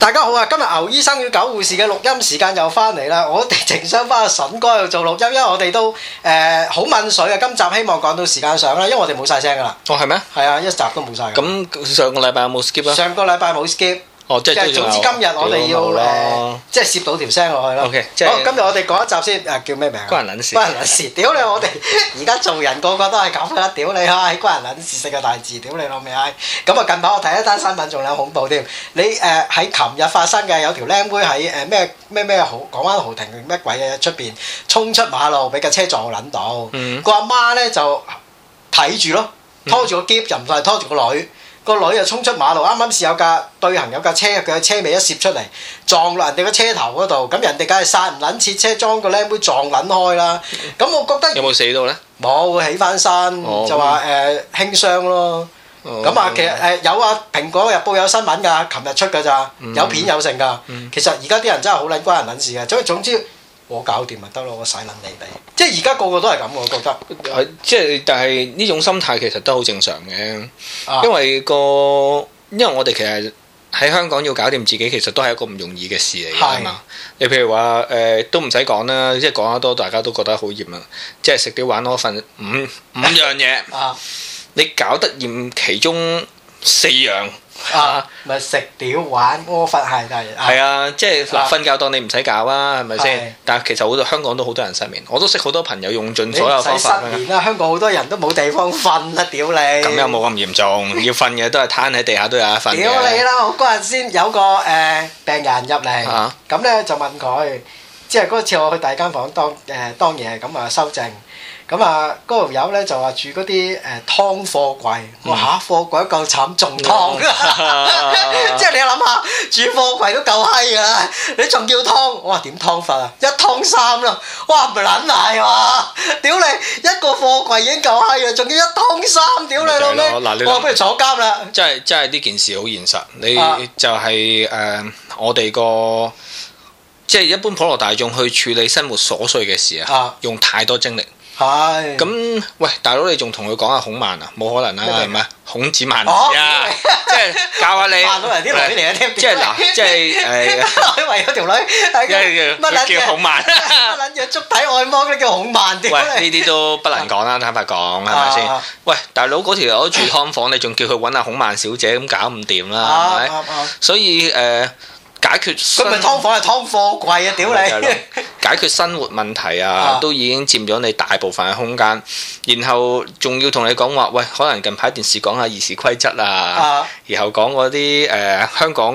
大家好啊！今日牛醫生與狗護士嘅錄音時間又翻嚟啦，我哋淨想翻阿筍哥度做錄音，因為我哋都好濛水啊！今集希望趕到時間上啦，因為我哋冇晒聲噶啦。 哦，係咩？ 係啊，一集都冇晒。 咁上個禮拜有冇 skip 啊？ 上個禮拜冇 skip。 哦，即係總之今日我哋要即係攝到條聲落去咯。 OK， 好，今日我哋講一集先。叫咩名？ 關人撚事。 關人撚事！屌你！我哋而家做人個個都係咁噶啦！屌你閪！關人撚事四個大字！屌你老味閪！咁啊，近排我睇一單新聞仲有恐怖添。你喺琴日發生嘅有條僆妹喺咩港灣豪庭乜鬼嘢出邊衝出馬路，俾架車撞撚到。個阿媽咧就睇住咯，拖住個篋就唔係拖住個女。個女就衝出馬路，啱啱試有架對行有架車，佢嘅車尾一攝出嚟，撞落人哋個車頭嗰度，咁人哋梗係剎唔撚切車，裝個僆妹撞撚開啦。咁我覺得有冇死到咧？ 冇起翻身，就話輕傷咯。咁啊，其實有啊，《蘋果日報》有新聞㗎，琴日出㗎咋，有片有成㗎。其實而家啲人真係好撚關人撚事嘅，總之我搞掂咪得咯，我使撚你哋。即係而家個個都係咁，我覺得。 即係，但係呢種心態其實都好正常嘅，因為我哋其實喺香港要搞掂自己，其實都係一個唔容易嘅事嚟㗎嘛。你譬如話都唔使講啦，即係講得多，大家都覺得好厭啦。即係食啲玩多份五樣嘢，你搞得厭其中4樣。 咪食屌玩屙忽係， 係啊，即係嗱，瞓覺當你唔使搞啊，係咪先？但係其實好多香港都好多人失眠，我都識好多朋友用盡所有方法。 你唔使失眠啦，香港好多人都冇地方瞓啦，屌你！ 咁又冇咁嚴重，要瞓嘅都係攤喺地下都有得瞓嘅。 屌你啦！我嗰日先有個病人入嚟，咁咧就問佢，即係嗰次我去第二間房當嘢，咁啊收症。咁啊，嗰條友咧就話住嗰啲劏貨櫃，我話嚇貨櫃都夠慘，仲劏，即係你諗下，住貨櫃都夠閪㗎啦，你仲叫劏？我話點劏法啊？一劏三啦，哇唔撚係嘛？屌你，一個貨櫃已經夠閪啦，仲要一劏三，屌你老味！我話不如坐監啦！ 真係呢件事好現實，你就係我哋個即係一般普羅大眾去處理生活瑣碎嘅事啊，用太多精力。 係咁，喂，大佬你仲同佢講下孔孟啊？冇可能啦，係咪？孔子孟子啊，即係教下你。孟到人啲女嚟嘅添。即係嗱，即係女為咗條女，乜撚叫孔孟？ 乜撚嘢足體按摩嗰啲叫孔孟？ 喂，呢啲都不能講啦，坦白講，係咪先？喂，大佬嗰條友住劏房，你仲叫佢揾下孔孟小姐，咁搞唔掂啦，係咪？所以解決佢咪劏房係劏貨櫃啊！屌你！ 解決生活問題啊，都已經佔咗你大部分嘅空間，然後仲要同你講話，喂，可能近排電視講下議事規則啊，然後講嗰啲香港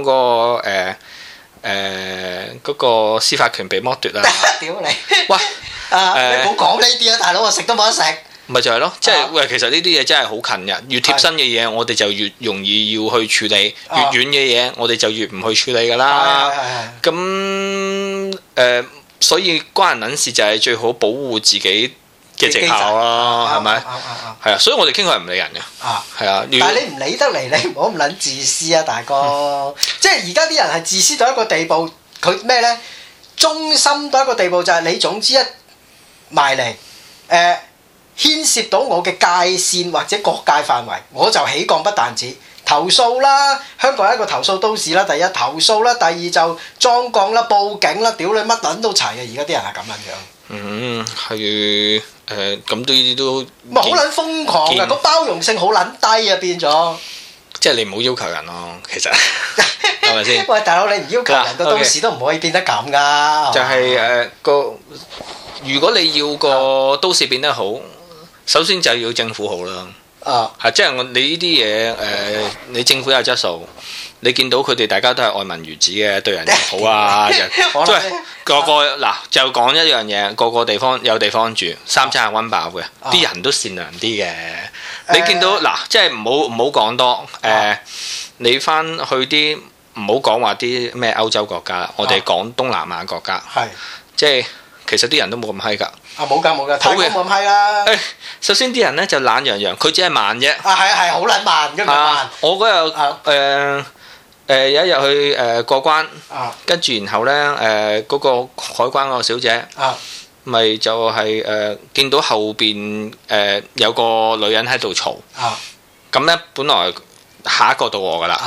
嗰個司法權被剝奪啊！ 屌你！ 喂， 你唔好講呢啲啊，大佬，我食都冇得食。 咪就係咯，即係喂，其實呢啲嘢真係好近嘅，越貼身嘅嘢我哋就越容易要去處理，越遠嘅嘢我哋就越唔去處理㗎啦。咁所以關人撚事就係最好保護自己嘅績效啦，係咪？係啊，所以我哋傾向係唔理人嘅。係啊， 但係你唔理得嚟，你唔好咁撚自私啊，大哥！即係而家啲人係自私到一個地步，佢咩咧？忠心到一個地步就係你總之一埋嚟牽涉到我嘅界線或者各界範圍，我就起降不但止投訴啦。香港係一個投訴都市啦，第一投訴啦，第二就裝降啦、報警啦，屌你乜撚都齊啊！而家啲人係咁樣。 係咁都咪好撚瘋狂啊！個包容性好撚低啊，變咗。 即係你唔好要求人咯，其實係咪先？ 喂，大佬，你唔要求人，個都市都唔可以變得咁㗎。 就係如果你要個都市變得好，首先就要政府好啦。即係你呢啲嘢你政府有質素，你見到佢哋大家都係愛民如子嘅，對人又好啊，即係個嗱就講一樣嘢，個個地方有地方住，三餐係溫飽嘅，啲人都善良啲嘅。你見到嗱，即係唔好講多你翻去啲唔好講話啲咩歐洲國家，我哋講東南亞國家，即係其實啲人都冇咁閪㗎。 冇㗎，泰國冇咁閪啦。 首先啲人咧就懶洋洋，佢只係慢啫。 係好撚慢㗎嘛。 我嗰日有一日去過關，跟住然後咧嗰個海關嗰個小姐，咪就係見到後邊有個女人喺度嘈，咁咧本來下一個到我㗎啦。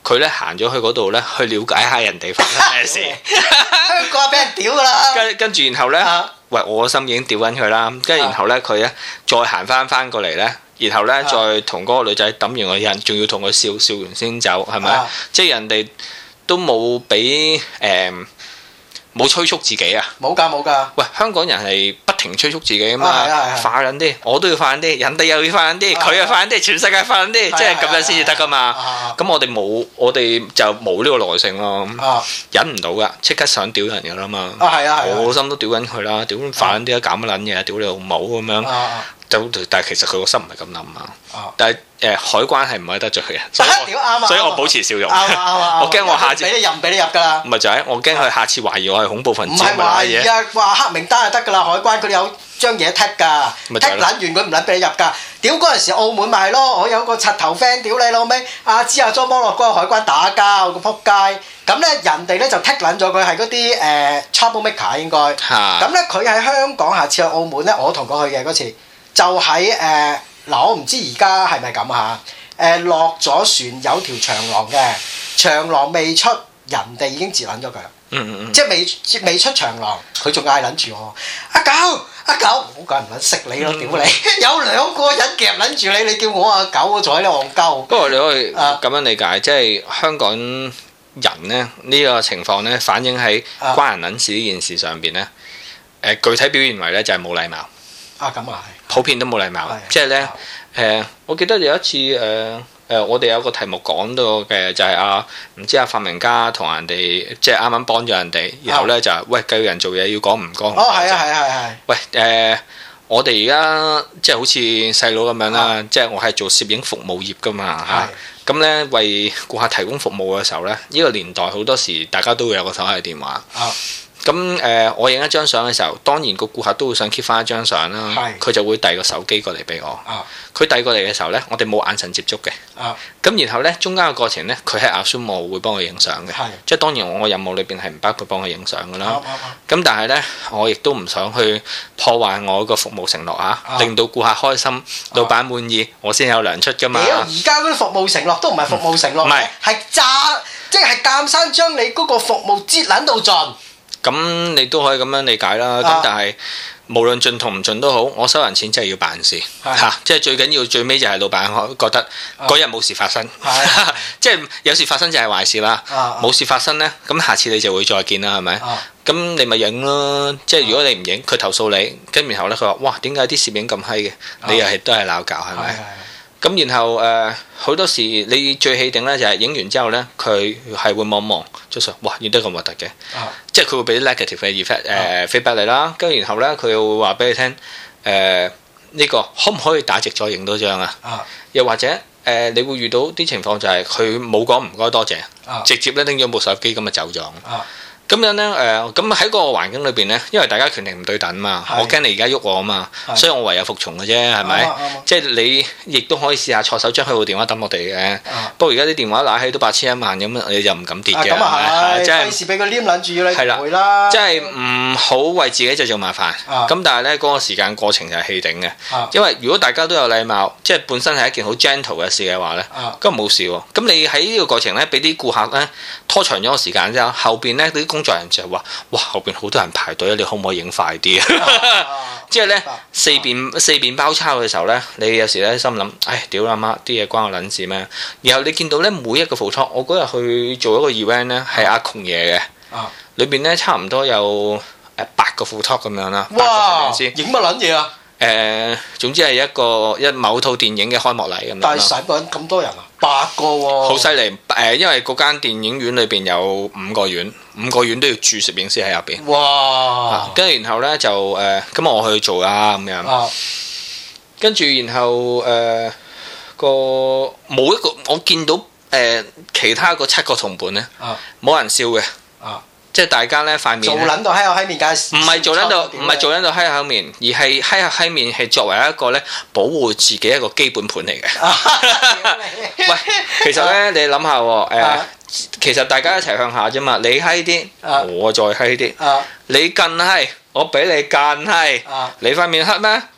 佢咧行咗去嗰度咧，去了解下人哋發生咩事。 香港俾人屌㗎啦！ 跟住然後咧，喂，我個心已經屌緊佢啦。跟住然後咧，佢咧再行翻過嚟咧，然後咧再同嗰個女仔揼完個印，仲要同佢笑完先走，係咪？即係人哋都冇俾冇催促自己啊！ 冇㗎！喂， 香港人係不停催促自己啊嘛，快緊啲，我都要快緊啲，人哋又要快緊啲，佢又快緊啲，全世界快緊啲，即係咁樣先至得㗎嘛。咁我哋就冇呢個耐性咯，忍唔到㗎，即刻想屌人㗎啦嘛。我心都屌緊佢啦，屌快緊啲啊，搞乜撚嘢啊，屌你老母咁樣。但係其實佢個心唔係咁諗啊。但係海關係唔可以得罪佢嘅，所以我保持笑容。我驚我下次俾你唔俾你入㗎啦。 咪就係我驚佢下次懷疑我係恐怖分子。 唔係懷疑啊，話黑名單就得㗎啦。海關佢哋有張嘢剔㗎，剔撚完佢唔撚俾你入㗎。屌嗰陣時澳門咪係咯，我有個柒頭 friend 屌你老味，知阿莊摩洛哥海關打交個撲街。咁咧人哋咧就剔撚咗佢係嗰啲trouble maker 應該。咁咧佢喺香港，下次去澳門咧，我同佢去嘅嗰次。就喺我唔知而家係咪咁嚇？落咗船有條長廊嘅，長廊未出，人哋已經截撚咗佢。即係未出長廊，佢仲嗌撚住我。阿狗，我梗係唔撚識你咯，屌你！有兩個人夾撚住你，你叫我阿狗，我坐喺度戇鳩。 不過你可以咁樣理解，即係香港人咧呢個情況咧，反映喺關人撚事呢件事上邊咧。具體表現為咧就係冇禮貌。 咁啊係。 普遍都冇禮貌，即係咧我記得有一次我哋有個題目講到嘅就係唔知發明家同人哋即係啱啱幫咗人哋，然後咧就喂教人做嘢要講唔講？ 係。 喂我哋而家即係好似細佬咁樣啦，即係我係做攝影服務業㗎嘛嚇，咁咧為顧客提供服務嘅時候咧，呢個年代好多時大家都會有個手提電話。咁我影一張相嘅時候，當然個顧客都會想 keep 翻一張相啦。佢就會遞個手機過嚟俾我。佢遞過嚟嘅時候呢，我哋冇眼神接觸嘅。咁然後呢，中間嘅過程呢，佢係 assume 我會幫佢影相嘅。即係當然我任務裏邊係唔包括幫佢影相㗎啦。咁但係呢，我亦都唔想去破壞我個服務承諾嚇，令到顧客開心、老闆滿意，我先有糧出㗎嘛。 而家嗰啲服務承諾都唔係服務承諾，係詐，即係鑑生將你嗰個服務擠撚到盡。 咁你都可以咁樣理解啦，咁但係無論盡同唔盡都好，我收人錢真係要辦事嚇，即係最緊要最尾就係老闆覺得嗰日冇事發生，即係有事發生就係壞事啦，冇事發生呢，咁下次你就會再見啦，係咪？咁你咪影咯，即係如果你唔影，佢投訴你，跟然後呢，佢話哇點解啲攝影咁閪嘅？你又係都係鬧交係咪？咁然後好多時你最氣定咧就係影完之後咧，佢係會望張相，哇影得咁核突嘅，即係佢會俾啲 negative 嘅 effect feedback 你啦。跟住然後咧佢又會話俾你聽呢個可唔可以打直再影多張啊？又或者你會遇到啲情況就係佢冇講唔該多謝，直接咧拎咗部手機咁就走咗。咁樣咧咁喺個環境裏邊咧，因為大家權力唔對等嘛，我驚你而家喐我啊嘛，所以我唯有服從嘅啫，係咪？即係你亦都可以試下錯手將佢部電話抌落地嘅。不過而家啲電話揦起都8000-1萬咁，你就唔敢跌嘅。 咁啊係， 即係費事俾佢黏撚住要你回啦。 即係唔好為自己製造麻煩。咁但係咧嗰個時間過程就係氣頂嘅。因為如果大家都有禮貌，即係本身係一件好 gentle 嘅事嘅話咧，咁冇事喎。咁你喺呢個過程咧，俾啲顧客咧拖長咗個時間之後，後邊咧啲工作人員就係話：哇，後邊好多人排隊，你可唔可以影快啲啊？即係咧四邊包抄嘅時候咧，你有時咧心諗：唉，屌阿媽，啲嘢關我撚事咩？然後你見到咧每一個 photo，我嗰日去做一個 event 咧，係阿窮爺嘅，裏邊咧差唔多有8個 photo 咁樣啦。 哇！影乜撚嘢啊？ 總之係一某套電影嘅開幕禮咁樣。 但係使乜咁多人啊？8個喎。好犀利！因為嗰間電影院裏邊有5個院，5個院都要住攝影師喺入邊。哇！跟住然後咧就咁我去做啦咁樣。跟住然後冇一個我見到其他嗰7個同伴咧，冇人笑嘅。即係大家咧塊面做撚到閪口閪面，梗係唔係做撚到閪口面，而係閪口閪面係作為一個咧保護自己一個基本盤嚟嘅。喂，其實咧你諗下喎，其實大家一齊向下啫嘛，你閪啲，我再閪啲，你更閪，我俾你更閪，你塊面黑咩？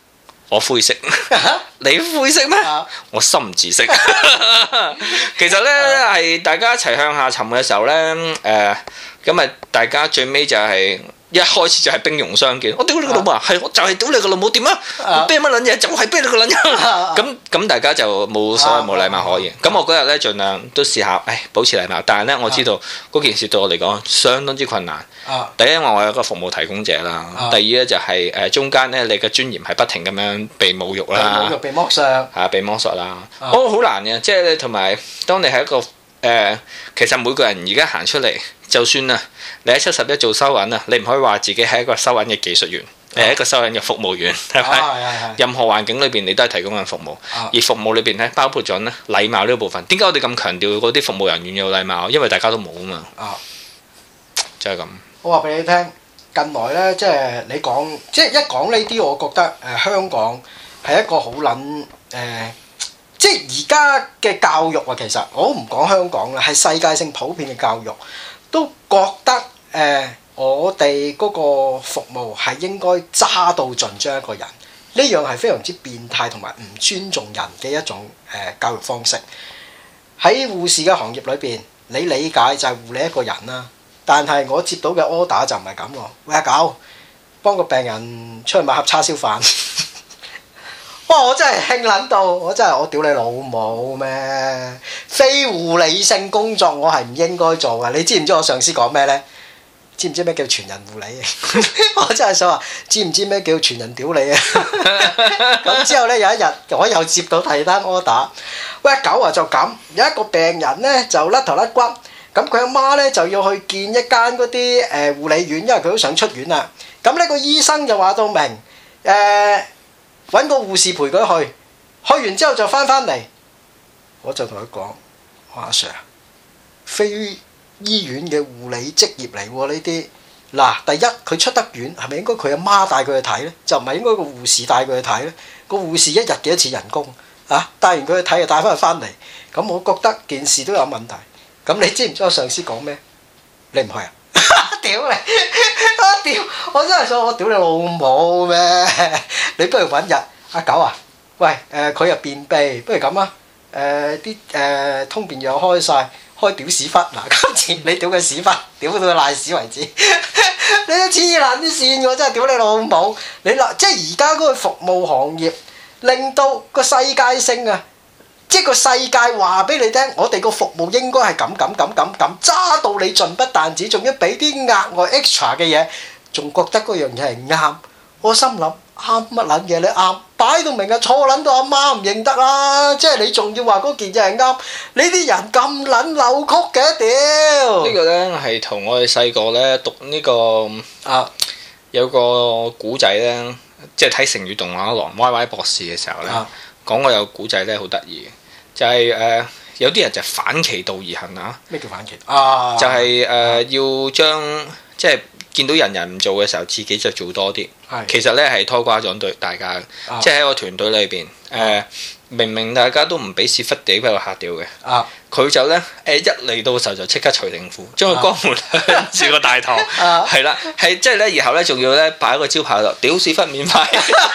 我灰色，你灰色咩？我深紫色。其實呢，係大家一齊向下沉嘅時候呢，咁啊大家最尾就係、一開始就係兵戎相見，我屌你個老母啊！係我就係屌你個老母點啊！我啤乜撚嘢就係啤你個撚樣。咁大家就冇所謂冇禮貌可言。咁我嗰日咧盡量都試下，保持禮貌。但係咧我知道嗰件事對我嚟講相當之困難。第一我係一個服務提供者啦，第二咧就係中間咧你嘅尊嚴係不停咁樣被侮辱啦， 侮辱被剝削。 被剝削啦。好難嘅，即係同埋當你係一個其實每個人而家行出嚟。就算啊，你喺71做收銀啊，你唔可以話自己係一個收銀嘅技術員，你係一個收銀嘅服務員，係咪？任何環境裏邊你都係提供緊服務，而服務裏邊咧包括咗咧禮貌呢個部分。點解我哋咁強調嗰啲服務人員有禮貌？因為大家都冇啊嘛。就係咁。 我話俾你聽，近來咧即係你講，即係一講呢啲，我覺得香港係一個好撚即係而家嘅教育啊，其實我都唔講香港啦，係世界性普遍嘅教育。都覺得我哋嗰個服務係應該揸到盡將一個人，呢樣係非常之變態同埋唔尊重人嘅一種教育方式。喺護士嘅行業裏邊，你理解就係護理一個人啦。但係我接到嘅 order 就唔係咁喎。喂，阿狗，幫個病人出去買盒叉燒飯。哇！我真係興撚到，我屌你老母咩？非護理性工作我係唔應該做嘅。你知唔知我上司講咩呢？知唔知咩叫全人護理？我真係想話，知唔知咩叫全人屌你啊？咁之後呢，有一日我又接到第二單 order， 喂，狗啊就咁，有一個病人呢，就甩頭甩骨，咁佢阿媽呢，就要去見一間嗰啲護理院，因為佢都想出院啦。咁呢個醫生就話到明揾個護士陪佢去完之後就翻嚟，我就同佢講：阿 Sir， 非醫院嘅護理職業嚟喎呢啲。嗱，第一佢出得院係咪應該佢阿媽帶佢去睇呢？就唔係應該個護士帶佢去睇呢？個護士一日幾多次人工啊？帶完佢去睇就帶翻嚟，咁我覺得件事都有問題。咁你知唔知我上司講咩？你唔去啊？屌你！屌！我真係想我屌你老母咩？你不如揾日阿狗啊！喂佢又便秘，不如咁啊！啲通便藥開晒，開屌屎忽嗱！今次你屌佢屎忽，屌到佢賴屎為止！你都黐撚線喎！真係屌你老母！你嗱即係而家嗰個服務行業，令到個世界性啊！即係個世界話俾你聽，我哋個服務應該係咁揸到你盡不但止，仲要俾啲額外 extra 嘅嘢，仲覺得嗰樣嘢係啱。我心諗啱乜撚嘢？你啱擺到明啊，錯撚到阿媽唔認得啦！即係你仲要話嗰件嘢係啱，你啲人咁撚扭曲嘅屌！ 呢個呢係同我哋細個呢讀呢個有個古仔呢，即係睇成語動畫廊 YY 博士嘅時候呢。講過有古仔咧，好得意嘅，就係有啲人就反其道而行啊！ 咩叫反其道？就係要將即係見到人人唔做嘅時候，自己就做多啲。其實咧係拖垮咗對大家嘅，即係喺個團隊裏邊明明大家都唔俾屎忽地俾佢嚇掉嘅，佢就咧一嚟到嘅時候就即刻除定褲，將個江門向住個大堂，係啦，係即係咧，然後咧仲要咧擺一個招牌度，屌屎忽免費。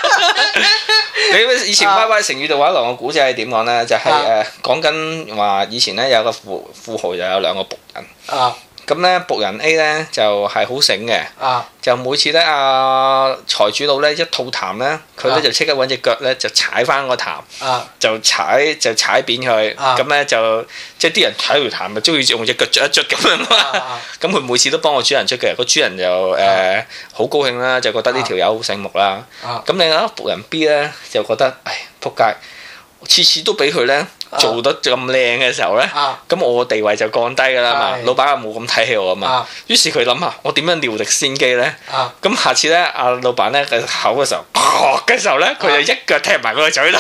你以前 YY 成語動畫廊嘅古仔係點講咧？就係講緊話以前咧有個富豪就有兩個僕人。咁咧僕人 A 咧就係好醒嘅，就每次咧財主佬咧一吐痰咧，佢咧就即刻揾隻腳咧就踩翻個痰，就踩扁佢，咁咧就即係啲人踩條痰咪中意用隻腳捽一捽咁樣嘛。咁佢每次都幫個主人捽嘅，個主人就好高興啦，就覺得呢條友好醒目啦。咁另外僕人 B 咧就覺得唉仆街，次次都俾佢咧做得咁靚嘅時候咧，咁我地位就降低㗎啦嘛，老闆又冇咁睇起我啊嘛，於是佢諗下我點樣料敵先機咧？咁下次咧，阿老闆咧嘅口嘅時候，嘅時候咧，佢就一腳踢埋佢個嘴度，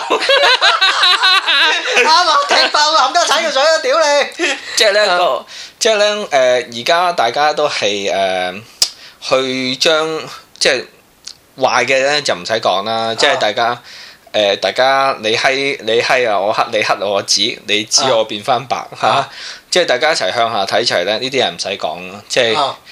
啱啊！踢爆冚家鏟個嘴啊！屌你！ 即係咧而家大家都係去將即係壞嘅咧就唔使講啦，即係大家你閪啊，我黑你黑我指，你指我變翻白嚇，即係大家一齊向下睇齊咧，呢啲人唔使講啦，即係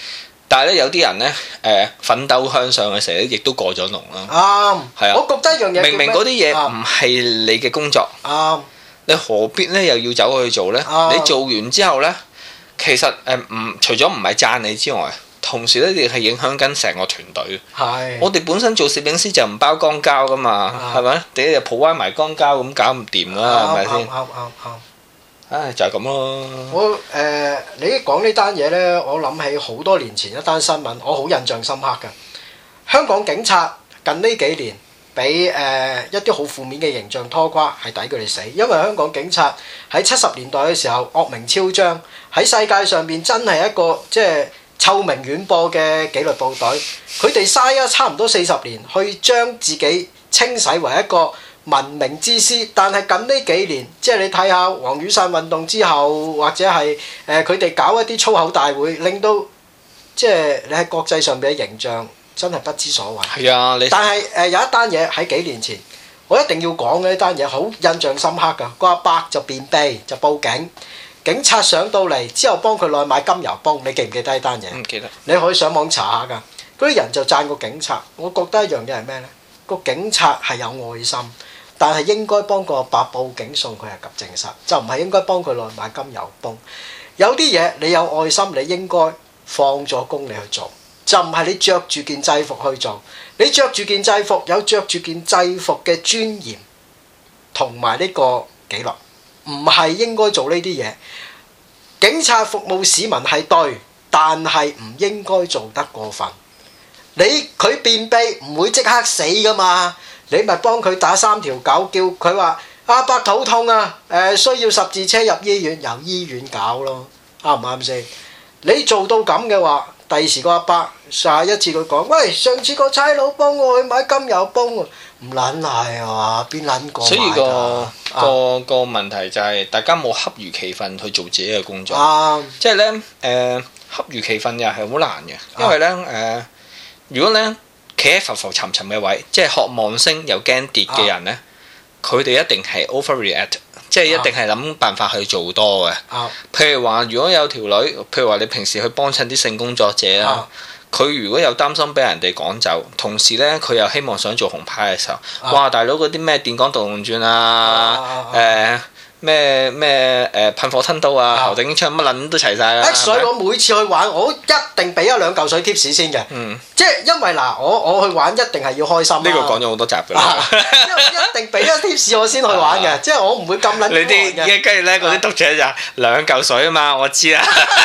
但係咧有啲人咧奮鬥向上嘅時候咧，亦都過咗龍啦。 啱，係啊，我覺得一樣嘢， 明嗰啲嘢唔係你嘅工作。 啱， 你何必咧又要走去做咧？你做完之後咧，其實除咗唔係讚你之外，同時咧亦係影響緊成個團隊。係，我哋本身做攝影師就唔包光膠噶嘛，係咪？你又抱歪埋光膠咁搞唔掂啦，係咪先？啱。唉，就係咁咯。 你講呢單嘢呢，我諗起好多年前一單新聞，我好印象深刻㗎。香港警察近呢幾年俾一啲好負面嘅形象拖垮，係抵佢哋死。因為香港警察喺70年代嘅時候惡名昭彰，喺世界上邊真係一個即係臭名遠播嘅紀律部隊。佢哋嘥咗差唔多40年去將自己清洗為一個文明之師，但係近呢幾年，即係你睇下黃雨傘運動之後，或者係佢哋搞一啲粗口大會，令到即係你喺國際上邊嘅形象真係不知所謂。係啊，但係有一單嘢喺幾年前，我一定要講嘅呢單嘢，好印象深刻㗎。個阿伯就便秘就報警，警察上到嚟之後幫佢內買金油泵，你記唔記得呢單嘢？唔記得。你可以上網查下㗎。嗰啲人就讚個警察，我覺得一樣嘢係咩呢？個警察係有愛心。但係應該幫個阿伯報警送佢入急症室，就唔係應該幫佢內買金油泵。有啲嘢你有愛心，你應該放咗工你去做，就唔係你着住件制服去做。你着住件制服有着住件制服嘅尊嚴同埋呢個紀律，唔係應該做呢啲嘢。警察服務市民係對，但係唔應該做得過分。佢便秘唔會即刻死㗎嘛。你咪幫佢打3條狗，叫佢話阿伯肚痛啊，需要10字車入醫院，由醫院搞咯，啱唔啱先？你做到咁嘅話，第時個阿伯下一次佢講，喂，上次個差佬幫我去買金油泵喎，唔撚係啊，邊撚個買㗎？所以個問題就係大家冇恰如其分去做自己嘅工作，即係咧恰如其分又係好難嘅，因為咧如果咧。企喺浮浮沉沉嘅位，即係渴望升又驚跌嘅人呢，佢哋一定係 overreact，即係一定係諗辦法去做多嘅。譬如話，如果有條女，譬如話你平時去幫襯啲性工作者啦，佢如果有擔心俾人哋趕走，同時呢，佢又希望想做紅牌嘅時候，哇！大佬嗰啲咩電光獨龍轉啊，咩噴火吞刀啊，喉頂槍乜撚都齊晒啦。 所以我每次去玩，我一定俾1-2嚿水 tips 先嘅。即係因為嗱，我去玩一定係要開心。呢個講咗好多集㗎啦。 一定俾咗 tips 我先去玩嘅，即係我唔會咁撚。 你啲跟住咧嗰啲讀者就2嚿水啊嘛，我知啦。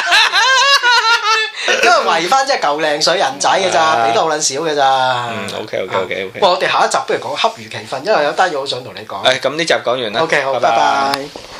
因為圍翻即係嚿靚水人仔嘅咋，俾得好撚少嘅咋。 OK。 我哋下一集不如講恰如其分，因為有單嘢好想同你講。 咁呢集講完啦。 OK，好，拜拜。